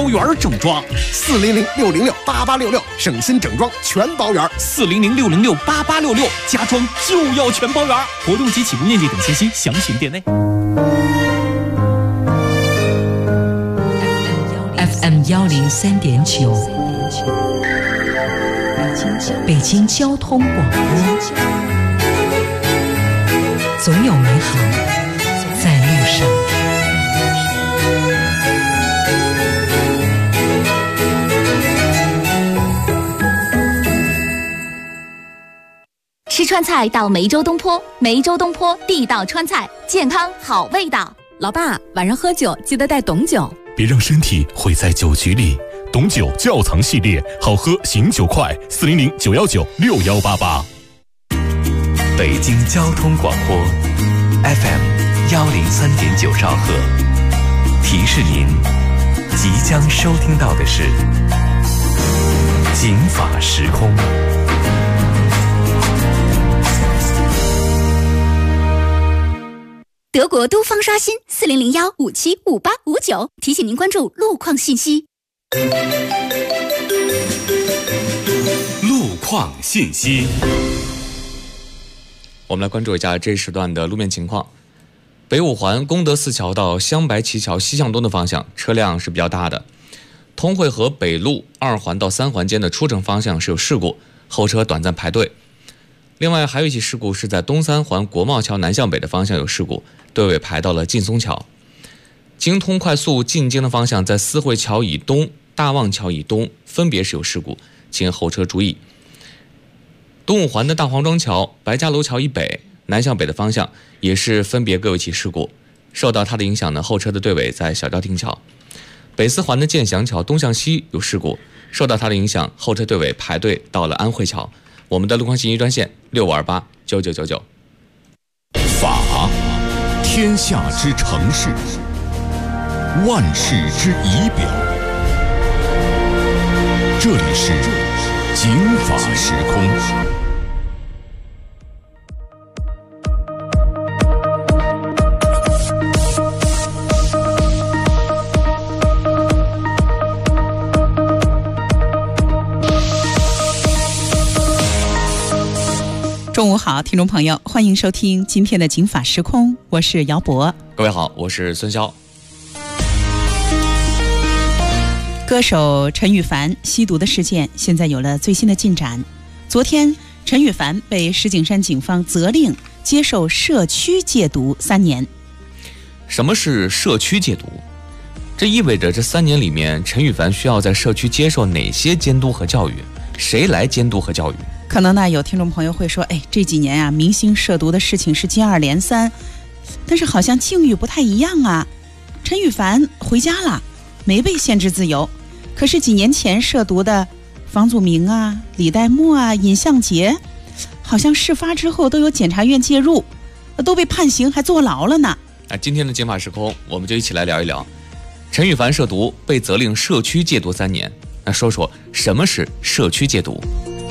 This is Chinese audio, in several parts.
圆整装 ，400-606-8866，省心整装全包圆 ，400-606-8866，家装就要全包圆。活动及起步面积等信息详询店内。 FM 103.9，北京交通广播，总有美好在路上。 吃川菜到梅州东坡，梅州东坡地道川菜，健康好味道。 老爸，晚上喝酒记得带董酒， 别让身体毁在酒局里。董酒窖藏系列，好喝醒酒快，400-919-6188。 北京交通广播 FM 103.9兆赫，提示您即将收听到的是警法时空。 德国都方刷新400-1575859，提醒您关注路况信息。 路况信息， 我们来关注一下这时段的路面情况。北五环功德寺桥到镶白旗桥西向东的方向车辆是比较大的，通惠河北路2环到3环间的出城方向是有事故，后车短暂排队。另外还有一起事故是在东3环国贸桥南向北的方向有事故，队尾排到了劲松桥。京通快速进京的方向在思汇桥以东、大望桥以东分别是有事故，请后车注意。东五环的大黄庄桥、白家楼桥以北南向北的方向也是分别各有一起事故，受到它的影响呢，后车的队尾在小调停桥。北四环的建祥桥东向西有事故，受到它的影响，后车队尾排队到了安慧桥。我们的路况信息专线65289999。 法，天下之常事，万事之仪表。这里是警法时空。 中午好，听众朋友，欢迎收听今天的警法时空，我是姚博。 各位好，我是孙潇。 歌手陈羽凡吸毒的事件现在有了最新的进展。昨天，陈羽凡被石景山警方责令接受社区戒毒3年。 什么是社区戒毒？这意味着这3年里面，陈羽凡需要在社区接受哪些监督和教育？谁来监督和教育？ 可能呢，有听众朋友会说，这几年啊，明星涉毒的事情是接二连三，但是好像境遇不太一样啊。陈羽凡回家了，没被限制自由，可是几年前涉毒的房祖名啊、李代沫啊、尹相杰，好像事发之后都有检察院介入，都被判刑还坐牢了呢。 今天的警法时空，我们就一起来聊一聊陈羽凡涉毒被责令社区戒毒3年。那说说什么是社区戒毒？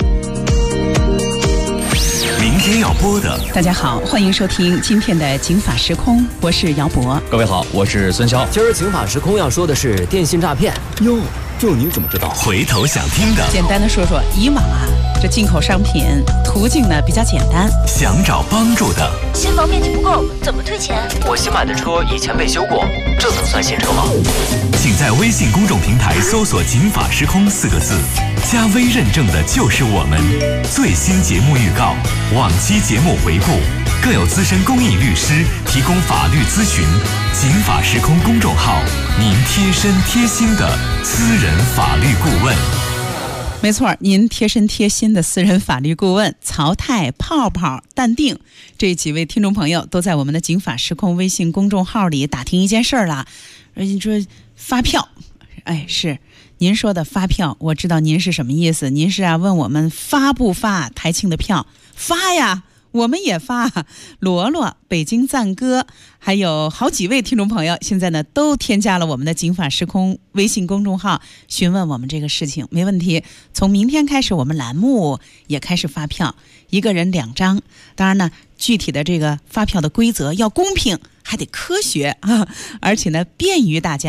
明天要播的。 大家好，欢迎收听今天的警法时空，我是姚博。 各位好，我是孙潇。 今儿警法时空要说的是电信诈骗。 哟，这您怎么知道？回头想听的。 简单的说说，以往啊，这进口商品途径呢比较简单。 想找帮助的。 新房面积不够，怎么退钱？ 我新买的车以前被修过，这能算新车吗？ 请在微信公众平台搜索“警法时空”4个字，加微认证的就是我们。最新节目预告、往期节目回顾，更有资深公益律师提供法律咨询。警法时空公众号，您贴身贴心的私人法律顾问。 没错，您贴身贴心的私人法律顾问曹太、泡泡、淡定这几位听众朋友都在我们的警法时空微信公众号里打听一件事儿了。你说发票，是您说的发票，我知道您是什么意思。您是问我们发不发台庆的票？发呀，我们也发。罗罗、北京赞歌，还有好几位听众朋友现在呢都添加了我们的警法时空微信公众号，询问我们这个事情。没问题，从明天开始我们栏目也开始发票，1个人2张。当然呢，具体的这个发票的规则要公平，还得科学啊，而且呢便于大家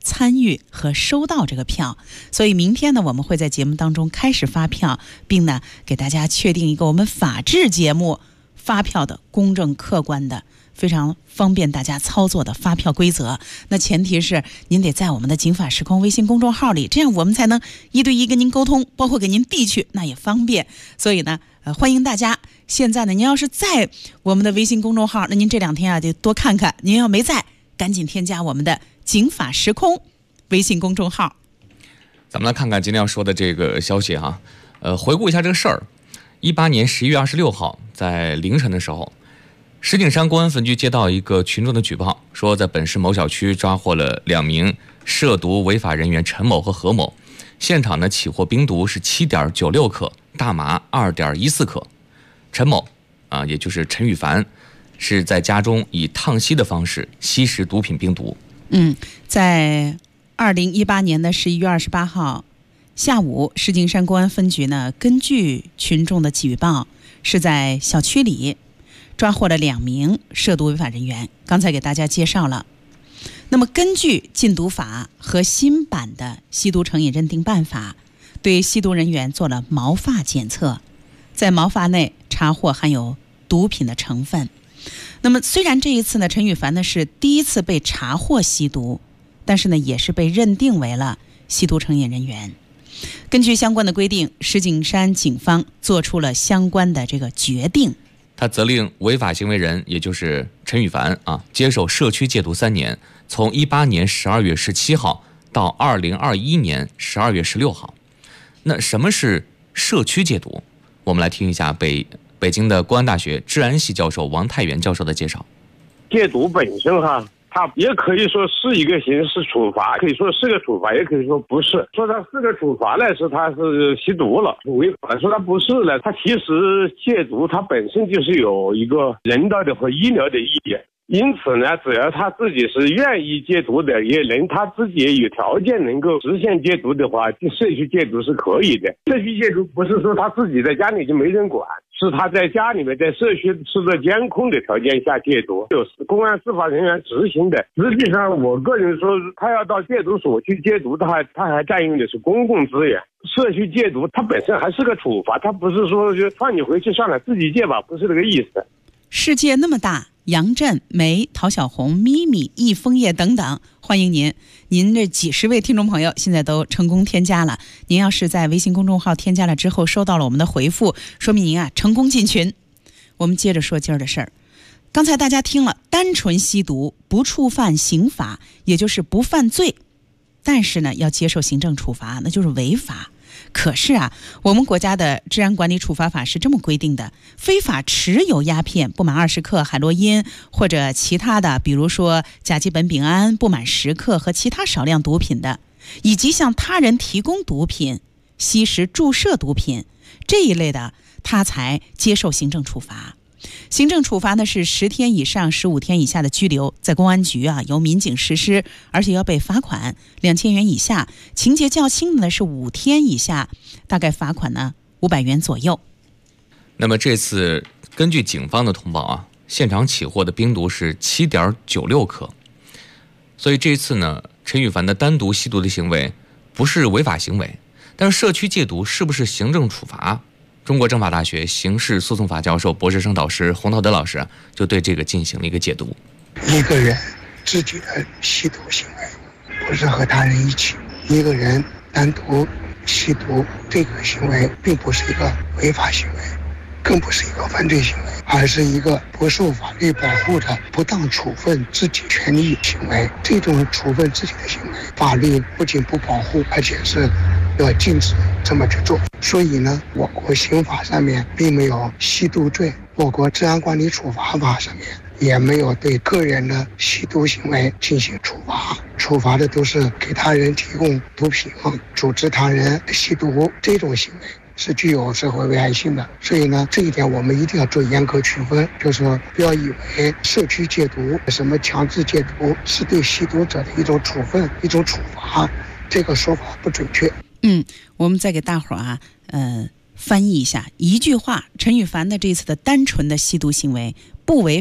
参与和收到这个票。所以明天呢，我们会在节目当中开始发票，并呢给大家确定一个我们法治节目发票的公正客观的非常方便大家操作的发票规则。那前提是您得在我们的警法时空微信公众号里，这样我们才能一对一跟您沟通，包括给您递去，那也方便。所以呢欢迎大家。现在呢您要是在我们的微信公众号，那您这2天啊就多看看，您要没在赶紧添加我们的警法时空微信公众号。 咱们来看看今天要说的这个消息哈。回顾一下这个事儿。18年11月26号在凌晨的时候，石景山公安分局接到一个群众的举报，说在本市某小区抓获了2名涉毒违法人员陈某和何某，现场呢起获冰毒是7.96克，大麻2.14克。陈某也就是陈羽凡，是在家中以烫吸的方式吸食毒品冰毒。 在2018年的11月28号下午，石景山公安分局呢根据群众的举报，是在小区里抓获了2名涉毒违法人员。刚才给大家介绍了。那么根据禁毒法和新版的吸毒成瘾认定办法，对吸毒人员做了毛发检测，在毛发内查获含有毒品的成分。那么虽然这一次呢陈羽凡呢是第一次被查获吸毒，但是呢也是被认定为了吸毒成瘾人员。根据相关的规定，石景山警方做出了相关的这个决定。 他责令违法行为人，也就是陈羽凡接受社区戒毒3年，从18年12月17号到2021年12月16号。那什么是社区戒毒？我们来听一下北京的公安大学治安系教授王泰元教授的介绍。 戒毒本身它也可以说是一个刑事处罚，可以说是个处罚，也可以说不是。说它是个处罚来说，它是吸毒了；违法来说，它不是了。它其实戒毒它本身就是有一个人道的和医疗的意义。因此呢，只要他自己是愿意戒毒的，也能他自己也有条件能够实现戒毒的话，社区戒毒是可以的。社区戒毒不是说他自己在家里就没人管，是他在家里面在社区受到监控的条件下戒毒，就是公安司法人员执行的。实际上我个人说，他要到戒毒所去戒毒，他还占用的是公共资源。社区戒毒它本身还是个处罚，它不是说就放你回去算了，自己戒吧，不是这个意思。 世界那么大，杨震、梅、陶小红、咪咪、易枫叶等等，欢迎您。您这几十位听众朋友现在都成功添加了。您要是在微信公众号添加了之后收到了我们的回复，说明您成功进群。我们接着说今儿的事儿。刚才大家听了，单纯吸毒不触犯刑法，也就是不犯罪，但是呢要接受行政处罚，那就是违法。可是我们国家的治安管理处罚法是这么规定的：非法持有鸦片不满20克、海洛因或者其他的，比如说甲基苯丙胺不满10克和其他少量毒品的，以及向他人提供毒品、吸食、注射毒品这一类的，他才接受行政处罚。行政处罚呢是10天以上15天以下的拘留，在公安局由民警实施，而且要被罚款2000元以下；情节较轻的呢是5天以下，大概罚款呢500元左右。 那么这次根据警方的通报现场起获的冰毒是7.96克，所以这次呢，陈羽凡的单独吸毒的行为不是违法行为，但是社区戒毒是不是行政处罚？中国政法大学刑事诉讼法教授、博士生导师洪涛德老师就对这个进行了一个解读。 一个人自己的吸毒行为不是和他人一起，一个人单独吸毒这个行为并不是一个违法行为，更不是一个犯罪行为，而是一个不受法律保护的不当处分自己权利行为。这种处分自己的行为，法律不仅不保护，而且是要禁止这么去做。所以呢，我国刑法上面并没有吸毒罪，我国治安管理处罚法上面也没有对个人的吸毒行为进行处罚，处罚的都是给他人提供毒品、组织他人吸毒这种行为，是具有社会危害性的。所以呢，这一点我们一定要做严格区分，就是说不要以为社区戒毒、什么强制戒毒是对吸毒者的一种处分、一种处罚，这个说法不准确。 我们再给大伙儿翻译一下一句话：陈羽凡的这次的单纯的吸毒行为不违法、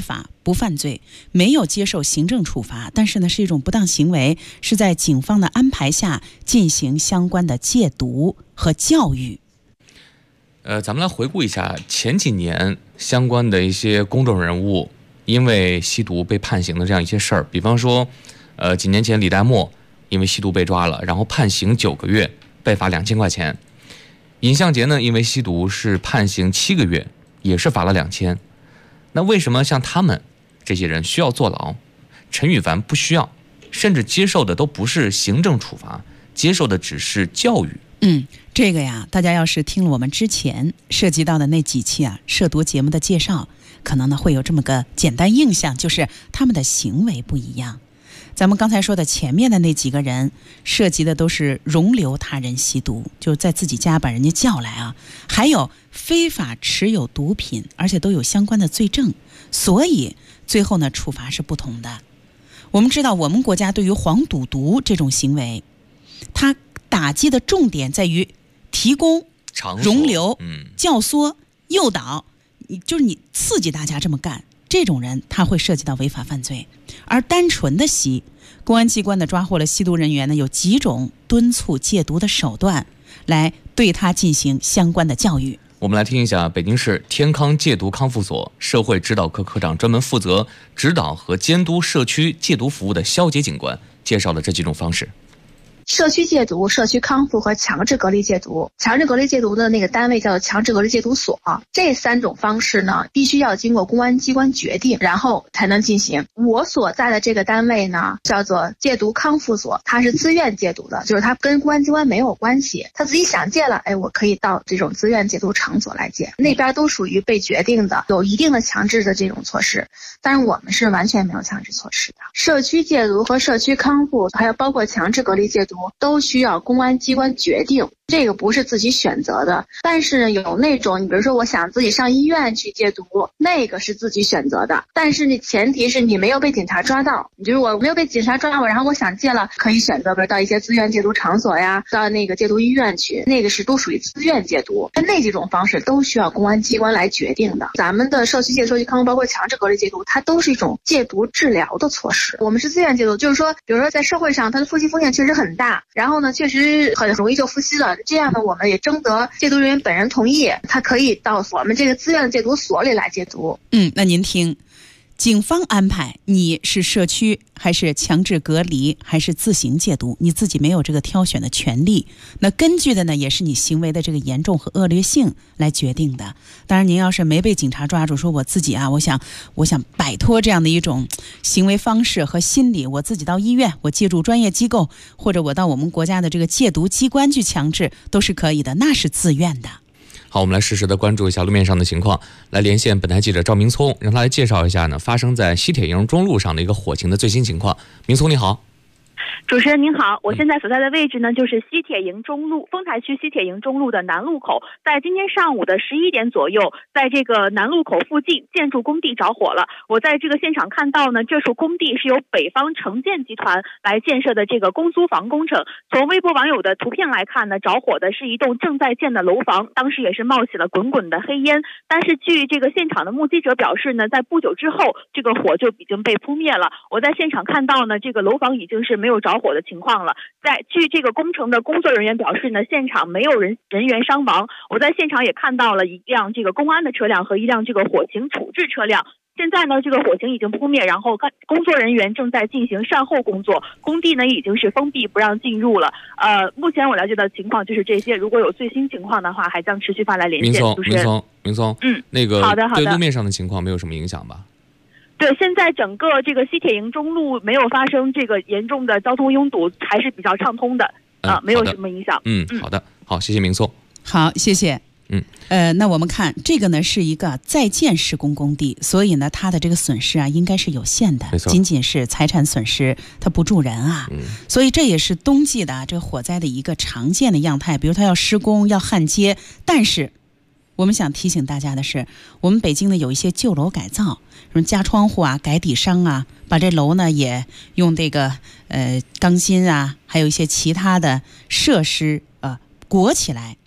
不犯罪，没有接受行政处罚，但是呢是一种不当行为，是在警方的安排下进行相关的戒毒和教育。 咱们来回顾一下前几年相关的一些公众人物因为吸毒被判刑的这样一些事儿，比方说，几年前李代沫因为吸毒被抓了，然后判刑9个月，被罚2000块钱。尹相杰呢，因为吸毒是判刑7个月，也是罚了2000。那为什么像他们这些人需要坐牢，陈羽凡不需要，甚至接受的都不是行政处罚，接受的只是教育？ 这个呀，大家要是听了我们之前涉及到的那几期涉毒节目的介绍，可能呢会有这么个简单印象，就是他们的行为不一样。咱们刚才说的前面的那几个人涉及的都是容留他人吸毒，就是在自己家把人家叫来还有非法持有毒品，而且都有相关的罪证，所以最后呢处罚是不同的。我们知道我们国家对于黄赌毒这种行为，它打击的重点在于提供、容留、教唆、诱导，就是你刺激大家这么干，这种人他会涉及到违法犯罪。而单纯的吸，公安机关呢抓获了吸毒人员呢，有几种敦促戒毒的手段，来对他进行相关的教育。 我们来听一下北京市天康戒毒康复所社会指导科科长，专门负责指导和监督社区戒毒服务的肖杰警官介绍了这几种方式。 社区戒毒、社区康复和强制隔离戒毒。强制隔离戒毒的那个单位叫做强制隔离戒毒所。这3种方式呢，必须要经过公安机关决定，然后才能进行。我所在的这个单位呢，叫做戒毒康复所，它是自愿戒毒的，就是它跟公安机关没有关系，他自己想戒了，我可以到这种自愿戒毒场所来戒。那边都属于被决定的，有一定的强制的这种措施，但是我们是完全没有强制措施的。社区戒毒和社区康复，还有包括强制隔离戒毒，都需要公安机关决定，这个不是自己选择的。但是有那种，你比如说我想自己上医院去戒毒，那个是自己选择的，但是你前提是你没有被警察抓到。你就是我没有被警察抓到，然后我想戒了，可以选择比如到一些自愿戒毒场所呀，到那个戒毒医院去，那个是都属于自愿戒毒。那几种方式都需要公安机关来决定的。咱们的社区戒毒、社区康复，包括强制隔离戒毒，它都是一种戒毒治疗的措施。我们是自愿戒毒，就是说比如说在社会上它的复吸风险确实很大，然后呢确实很容易就复吸了，这样呢我们也征得戒毒人员本人同意，他可以到我们这个自愿戒毒所里来戒毒。 那您听，警方安排你是社区还是强制隔离还是自行戒毒，你自己没有这个挑选的权利。那根据的呢也是你行为的这个严重和恶劣性来决定的。当然您要是没被警察抓住，说我自己我想摆脱这样的一种行为方式和心理，我自己到医院，我借助专业机构，或者我到我们国家的这个戒毒机关去强制，都是可以的，那是自愿的。 好，我们来实时的关注一下路面上的情况，来连线本台记者赵明聪，让他来介绍一下呢发生在西铁营中路上的一个火情的最新情况。明聪你好。 主持人您好，我现在所在的位置呢，就是西铁营中路，丰台区西铁营中路的南路口。在今天上午的11点左右，在这个南路口附近建筑工地着火了。我在这个现场看到呢，这处工地是由北方城建集团来建设的这个公租房工程。从微博网友的图片来看呢，着火的是一栋正在建的楼房，当时也是冒起了滚滚的黑烟。但是据这个现场的目击者表示呢，在不久之后，这个火就已经被扑灭了。我在现场看到呢，这个楼房已经是没有着火的情况了。据这个工程的工作人员表示呢，现场没有人员伤亡。我在现场也看到了一辆这个公安的车辆和一辆这个火情处置车辆。现在呢，这个火情已经扑灭，然后工作人员正在进行善后工作，工地呢已经是封闭不让进入了。目前我了解的情况就是这些，如果有最新情况的话，还将持续发来连线。 明聪，那个好的， 对路面上的情况没有什么影响吧？ 对，现在整个这个西铁营中路没有发生这个严重的交通拥堵，还是比较畅通的，没有什么影响。 好的，好，谢谢明聪。 好，谢谢。那我们看这个呢是一个在建施工工地，所以呢它的这个损失应该是有限的，仅仅是财产损失，它不助人所以这也是冬季的这个火灾的一个常见的样态。比如它要施工要焊接，但是我们想提醒大家的是，我们北京呢有一些旧楼改造，什么加窗户改底商把这楼呢也用这个钢筋还有一些其他的设施裹起来。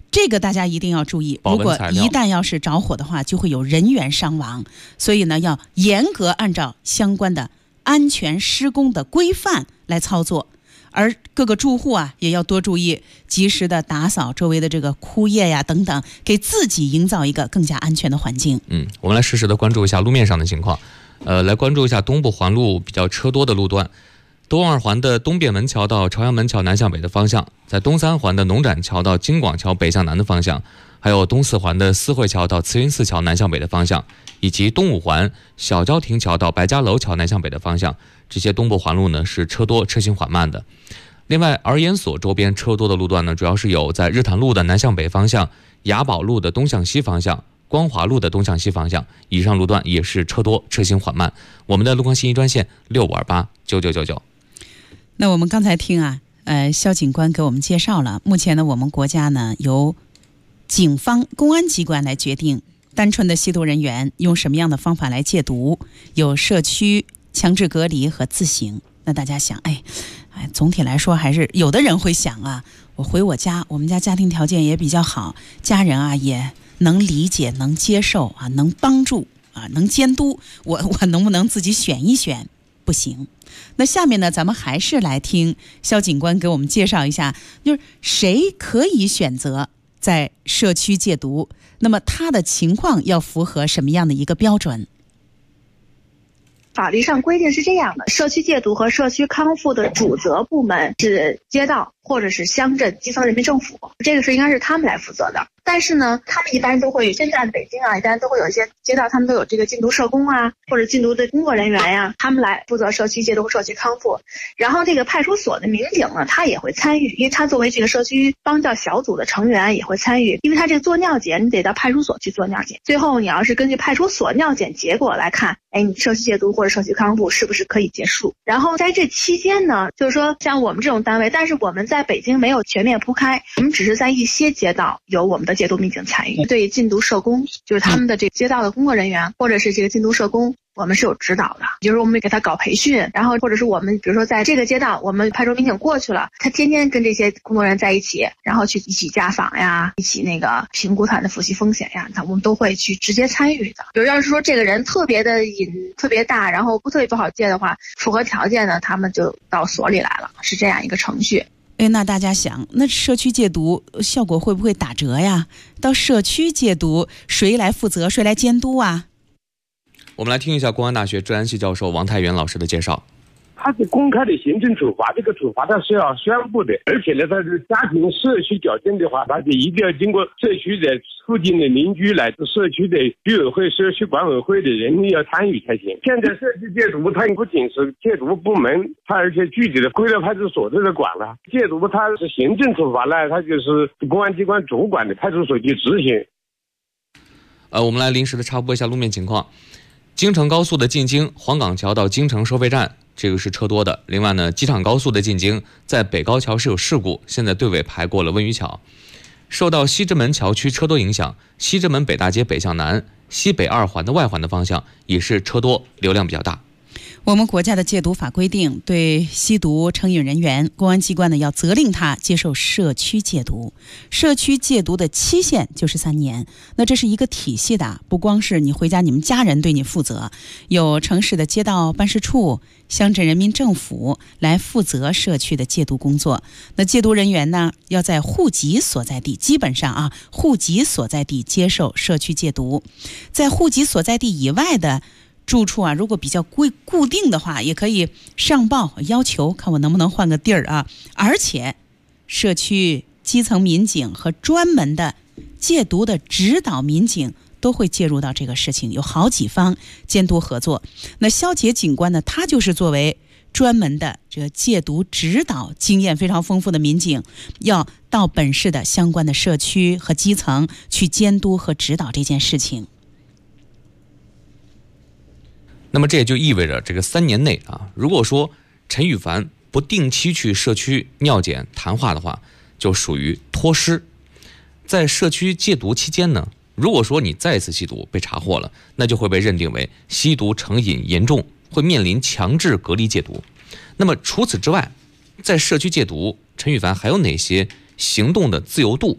这个大家一定要注意，如果一旦要是着火的话，就会有人员伤亡。所以呢，要严格按照相关的安全施工的规范来操作。而各个住户啊，也要多注意，及时的打扫周围的这个枯叶呀等等，给自己营造一个更加安全的环境。 我们来实时的关注一下路面上的情况。来关注一下东部环路比较车多的路段。东二环的东便门桥到朝阳门桥南向北的方向，在东三环的农展桥到京广桥北向南的方向，还有东四环的思汇桥到慈云寺桥南向北的方向，以及东五环小郊亭桥到白家楼桥南向北的方向，这些东部环路呢是车多车行缓慢的。另外，儿研所周边车多的路段呢，主要是有在日坛路的南向北方向、雅宝路的东向西方向、光华路的东向西方向，以上路段也是车多车行缓慢。我们的路况信息专线65289999。 那我们刚才听啊，肖警官给我们介绍了，目前呢，我们国家呢由警方、公安机关来决定单纯的吸毒人员用什么样的方法来戒毒，有社区强制隔离和自行。那大家想，总体来说还是有的人会想啊，我回我家，我们家家庭条件也比较好，家人啊也能理解、能接受啊，能帮助啊，能监督，我能不能自己选一选？不行。那下面呢，咱们还是来听肖警官给我们介绍一下，就是谁可以选择在社区戒毒，那么他的情况要符合什么样的一个标准？ 法律上规定是这样的，社区戒毒和社区康复的主责部门是街道或者是乡镇基层人民政府，这个是应该是他们来负责的。但是呢，他们一般都会，现在北京啊，一般都会有一些街道，他们都有这个禁毒社工啊，或者禁毒的工作人员呀，他们来负责社区戒毒和社区康复。然后这个派出所的民警呢，他也会参与，因为他作为这个社区帮教小组的成员也会参与，因为他这个做尿检，你得到派出所去做尿检。最后你要是根据派出所尿检结果来看，你社区戒毒或者社区康复是不是可以结束？然后在这期间呢，就是说像我们这种单位，但是我们在北京没有全面铺开，我们只是在一些街道有我们的戒毒民警参与。对禁毒社工，就是他们的这个街道的工作人员或者是这个禁毒社工，我们是有指导的，比如说我们给他搞培训，然后或者是我们比如说在这个街道，我们派出民警过去了，他天天跟这些工作人员在一起，然后去一起家访呀，一起那个评估他的伏羲风险呀，我们都会去直接参与的。比如要是说这个人特别的瘾特别大，然后特别不好戒的话，符合条件呢，他们就到所里来了，是这样一个程序。 那大家想，那社区戒毒效果会不会打折呀？到社区戒毒，谁来负责，谁来监督啊？ 我们来听一下公安大学治安系教授王泰元老师的介绍。 它是公开的行政处罚，这个处罚它是要宣布的，而且呢，它是家庭社区矫正的话，它就一定要经过社区的附近的邻居来自社区的居委会、社区管委会的人要参与才行。现在社区戒毒，它不仅是戒毒部门，它而且具体的归到派出所这个管了。戒毒它是行政处罚呢，它就是公安机关主管的，派出所去执行。 我们来临时的插播一下路面情况。京承高速的进京黄岗桥到京承收费站，这个是车多的。另外呢，机场高速的进京在北高桥是有事故，现在队尾排过了温榆桥。受到西直门桥区车多影响，西直门北大街北向南、西北二环的外环的方向也是车多，流量比较大。 我们国家的戒毒法规定，对吸毒成瘾人员，公安机关呢要责令他接受社区戒毒。社区戒毒的期限就是3年。那这是一个体系的，不光是你回家你们家人对你负责，有城市的街道办事处、乡镇人民政府来负责社区的戒毒工作。那戒毒人员呢，要在户籍所在地，基本上户籍所在地接受社区戒毒。在户籍所在地以外的住处如果比较固定的话，也可以上报要求，看我能不能换个地儿啊。而且社区基层民警和专门的戒毒的指导民警都会介入到这个事情，有好几方监督合作。那肖杰警官呢，他就是作为专门的这个戒毒指导经验非常丰富的民警，要到本市的相关的社区和基层去监督和指导这件事情。 那么这也就意味着这个3年内如果说陈羽凡不定期去社区尿检谈话的话，就属于脱失。在社区戒毒期间呢，如果说你再次吸毒被查获了，那就会被认定为吸毒成瘾严重，会面临强制隔离戒毒。那么除此之外，在社区戒毒，陈羽凡还有哪些行动的自由度？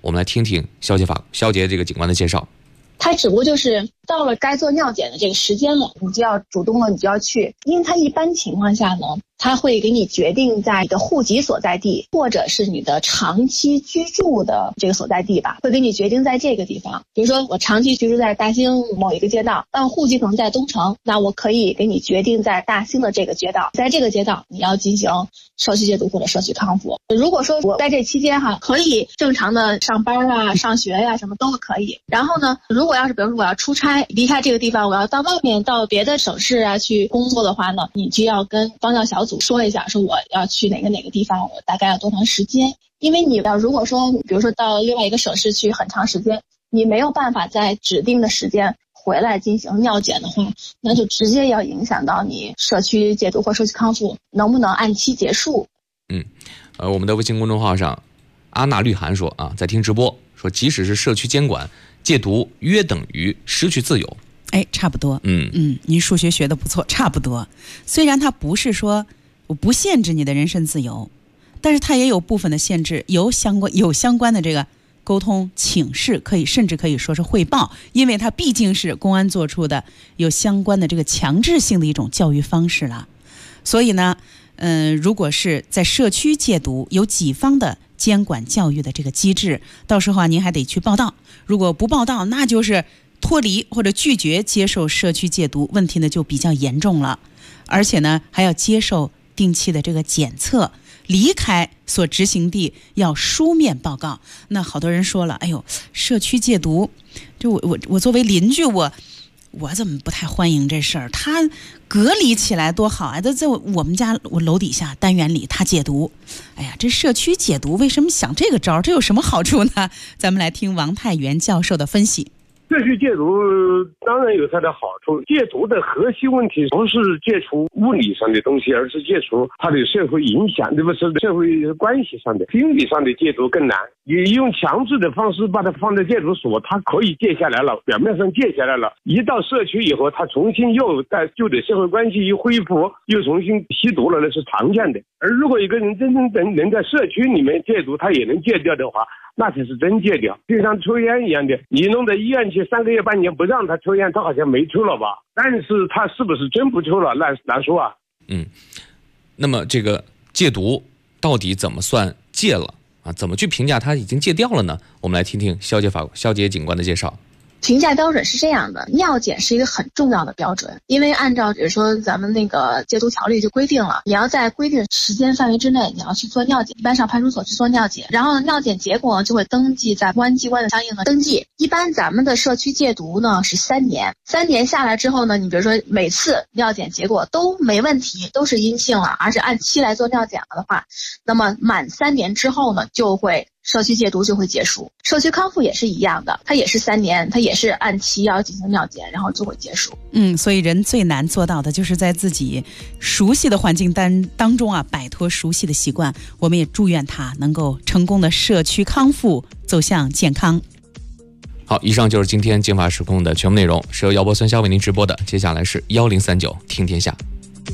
我们来听听肖杰这个警官的介绍。 它只不过就是到了该做尿检的这个时间了，你就要主动了，你就要去。因为它一般情况下呢，它会给你决定在你的户籍所在地，或者是你的长期居住的这个所在地吧，会给你决定在这个地方。比如说我长期居住在大兴某一个街道，但户籍可能在东城，那我可以给你决定在大兴的这个街道，在这个街道你要进行社区戒毒或者社区康复。如果说我在这期间可以正常的上班啊、上学呀、什么都可以。然后呢，如果要是比如说我要出差离开这个地方，我要到外面到别的省市啊去工作的话呢，你就要跟帮教小组说一下，说我要去哪个地方，我大概要多长时间。因为你要如果说比如说到另外一个省市去很长时间，你没有办法在指定的时间回来进行尿检的话，那就直接要影响到你社区戒毒或社区康复能不能按期结束。 我们的微信公众号上，阿娜绿涵说在听直播，说即使是社区监管，戒毒约等于失去自由。 差不多。您数学学得不错，差不多。虽然它不是说我不限制你的人身自由，但是它也有部分的限制，有相关的这个沟通请示，甚至可以说是汇报，因为它毕竟是公安做出的有相关的这个强制性的一种教育方式了。所以呢，如果是在社区戒毒有几方的监管教育的这个机制，到时候您还得去报到。如果不报到，那就是脱离或者拒绝接受社区戒毒，问题呢就比较严重了。而且呢，还要接受定期的这个检测，离开所执行地要书面报告。那好多人说了，社区戒毒，就我作为邻居，我怎么不太欢迎这事儿？他隔离起来多好啊！在我们家我楼底下单元里他戒毒，这社区戒毒为什么想这个招？这有什么好处呢？咱们来听王泰元教授的分析。 社区戒毒当然有它的好处，戒毒的核心问题不是戒除物理上的东西，而是戒除它的社会影响，对不是社会关系上的。心理上的戒毒更难，你用强制的方式把它放在戒毒所，它可以戒下来了，表面上戒下来了，一到社区以后，它重新又在旧的社会关系一恢复，又重新吸毒了，那是常见的。而如果一个人真正能在社区里面戒毒，他也能戒掉的话，那才是真戒掉。就像抽烟一样的，你弄到医院去3个月半年不让他抽烟，他好像没抽了吧？但是他是不是真不抽了，那难说啊。 那么这个戒毒到底怎么算戒了怎么去评价他已经戒掉了呢？我们来听听肖杰警官的介绍。 评价标准是这样的，尿检是一个很重要的标准，因为按照比如说咱们那个戒毒条例就规定了，你要在规定时间范围之内，你要去做尿检，一般上派出所去做尿检，然后尿检结果就会登记在公安机关的相应的登记。一般咱们的社区戒毒呢是3年，3年下来之后呢，你比如说每次尿检结果都没问题，都是阴性了，而且按期来做尿检了的话，那么满3年之后呢，社区戒毒就会结束。社区康复也是一样的，它也是3年，它也是按期要进行尿检，然后就会结束。 所以人最难做到的就是在自己熟悉的环境当中摆脱熟悉的习惯。我们也祝愿他能够成功的社区康复，走向健康。 好，以上就是今天警法时空的全部内容，是由姚博孙肖为您直播的。接下来是1039听天下。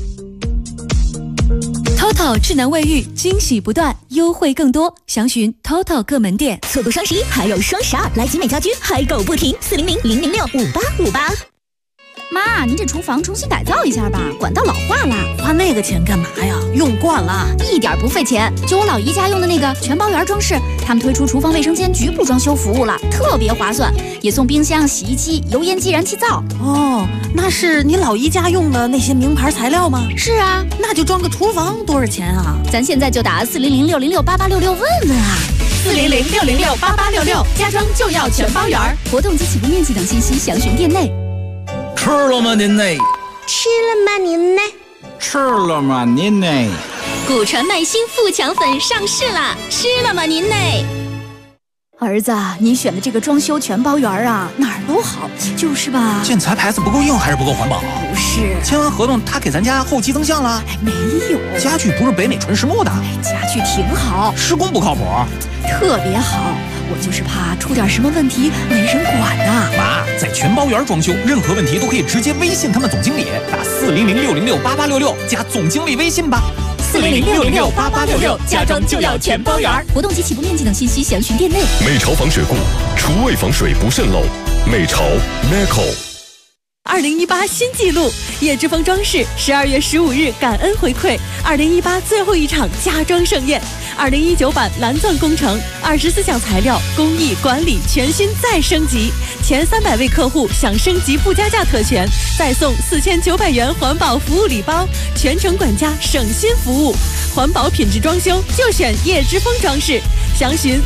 TOTO 智能卫浴惊喜不断，优惠更多，详询 TOTO 各门店。 错过双11还有双12，来集美家居嗨购不停，400-006-5858。 妈，您这厨房重新改造一下吧，管道老化了。 花那个钱干嘛呀？用惯了， 一点不费钱。就我老姨家用的那个全包圆装饰，他们推出厨房卫生间局部装修服务了，特别划算，也送冰箱、洗衣机、油烟机、燃气灶。 那是你老姨家用的那些名牌材料吗？ 是啊， 那就装个厨房多少钱啊？ 咱现在就打400-606-8866问问啊。 400-606-8866，家装就要全包圆。 活动及起步面积等信息详询店内。 吃了吗您呢？ 吃了吗您呢？ 吃了吗您呢？ 古传麦新富强粉上市啦！吃了吗您呢？ 儿子，你选的这个装修全包圆啊，哪儿都好，就是吧？ 建材牌子不够硬还是不够环保？ 不是， 签完合同他给咱家后期增项了？ 没有， 家具不是北美纯实木的？ 家具挺好， 施工不靠谱， 特别好。我就是怕出点什么问题没人管呐。 妈，在全包圆装修，任何问题都可以直接微信他们总经理，打400-606-8866加总经理微信吧。 400-606-8866，家装就要全包圆。活动及起步面积等信息详询店内。 美朝防水固，厨卫防水不渗漏。美朝 Meco。 2018新纪录，叶之峰装饰12月15日感恩回馈2018最后一场家装盛宴。2019版蓝钻工程，24项材料工艺管理全新再升级，前300位客户享升级不加价特权，再送4900元环保服务礼包，全程管家省心服务，环保品质装修就选叶之峰装饰。详询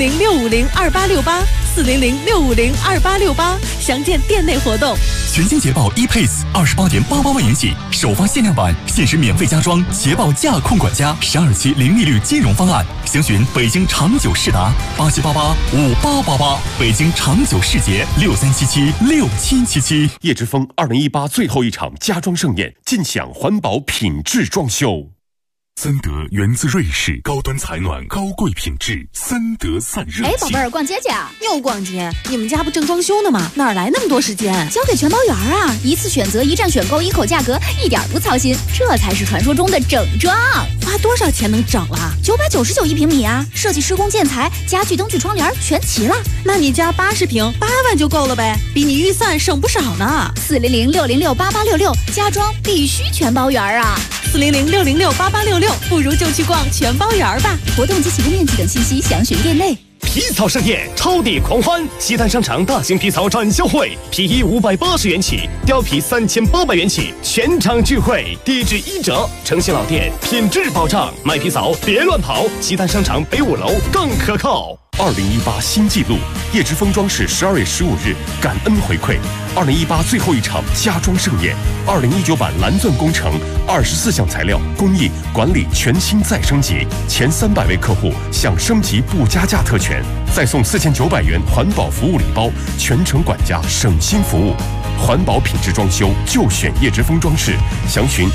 400-650-2868，400-650-2868，详见店内活动。 全新捷豹 ePace 28.88万元起，首发限量版，限时免费加装捷豹驾控管家，12期零利率金融方案。详询北京长久世达87885888，北京长久世捷63776777。 叶之峰2018最后一场家装盛宴，尽享环保品质装修。森德源自瑞士，高端采暖，高贵品质。森德散热器。 哎，宝贝儿，逛街去啊？ 又逛街？你们家不正装修呢吗？哪来那么多时间？ 交给全包圆啊！一次选择，一站选购，一口价格，一点不操心，这才是传说中的整装。 花多少钱能整了 ？999一平米啊！设计、施工、建材、家具、灯具、窗帘全齐了。 那你家80平8万就够了呗，比你预算省不少呢。 400-606-8866，家装必须全包圆啊 ！400-606-8866，不如就去逛全包圆吧。 活动及起步面积等信息详询店内。 皮草盛宴，超地狂欢！西单商场大型皮草展销会，皮衣580元起，貂皮3800元起，全场聚会，地质1折，诚信老店，品质保障，卖皮草别乱跑，西单商场北5楼更可靠。 2018新纪录，叶之峰装饰12月15日感恩回馈，2018最后一场家装盛宴，2019版蓝钻工程，24项材料工艺管理全新再升级，前300位客户享升级不加价特权，再送4900元环保服务礼包，全程管家省心服务，环保品质装修就选叶之峰装饰，详询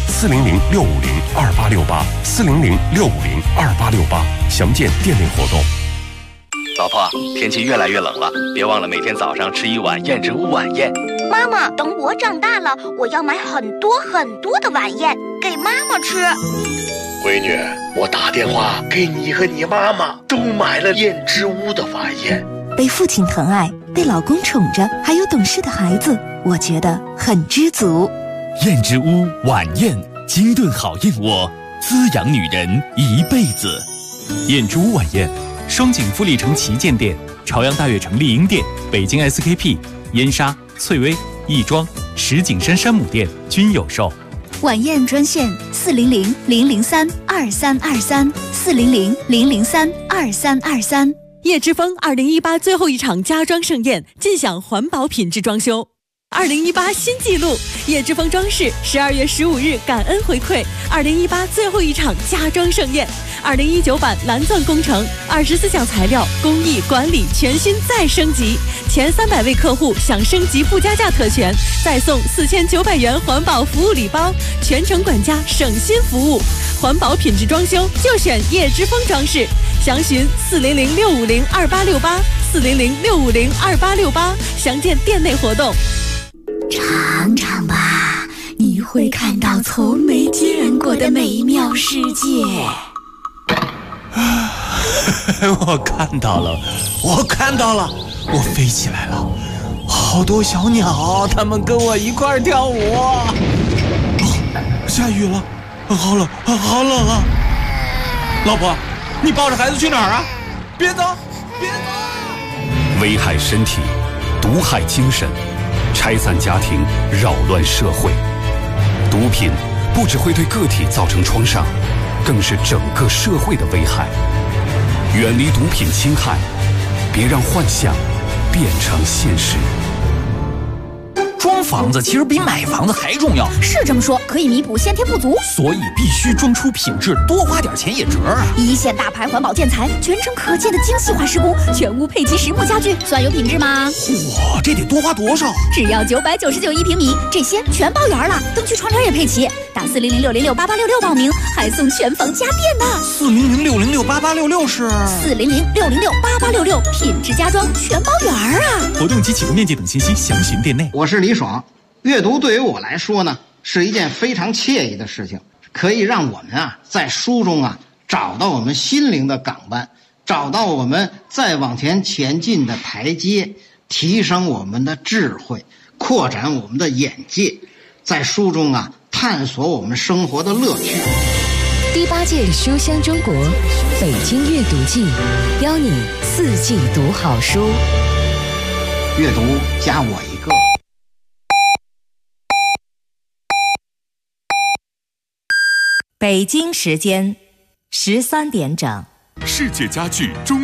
400-650-2868，400-650-2868，详见店内活动。 老婆，天气越来越冷了，别忘了每天早上吃一碗燕之屋晚宴。 妈妈，等我长大了，我要买很多很多的晚宴给妈妈吃。 闺女，我打电话给你和你妈妈都买了燕之屋的晚宴。 被父亲疼爱，被老公宠着，还有懂事的孩子，我觉得很知足。 燕之屋晚宴，精炖好燕窝，滋养女人一辈子。 燕之屋晚宴，双井富力城旗舰店、朝阳大悦城丽婴店、北京 SKP、燕莎、翠微、亦庄、石景山山姆店均有售。 晚宴专线400-003-2323，400-003-2323。 叶之峰2018最后一场家装盛宴，尽享环保品质装修。2018新纪录，叶之峰装饰12月15日感恩回馈2018最后一场家装盛宴，2019版蓝钻工程，24项材料工艺管理全新再升级，前300位客户享升级不加价特权，再送4900元环保服务礼包，全程管家省心服务，环保品质装修就选叶之峰装饰。详询400-650-2868，400-650-2868，详见店内活动。 尝尝吧，你会看到从没见过的美妙世界。 我看到了，我我飞起来了，好多小鸟，它们跟我一块儿跳舞。下雨了，好冷啊！老婆，你抱着孩子去哪儿啊？别走！ 危害身体，毒害精神，拆散家庭，扰乱社会。毒品不只会对个体造成创伤，更是整个社会的危害。远离毒品侵害，别让幻想变成现实。 装房子其实比买房子还重要， 是这么说，可以弥补先天不足， 所以必须装出品质，多花点钱也值啊！ 一线大牌环保建材，全程可见的精细化施工，全屋配齐实木家具，算有品质吗？ 嚯，这得多花多少？ 只要999一平米，这些全包圆了，灯具窗帘也配齐。打400-606-8866报名，还送全房家电呢。 400-606-8866是 400-606-8866，品质家装全包圆啊！ 活动及起步面积等信息详询店内。 我是李爽，阅读对于我来说呢，是一件非常惬意的事情。 可以让我们啊在书中啊找到我们心灵的港湾，找到我们再往前前进的台阶，提升我们的智慧，扩展我们的眼界，在书中啊探索我们生活的乐趣。 第8届书香中国北京阅读季，邀你4季读好书， 阅读加我一个。 北京时间13点整， 世界家具中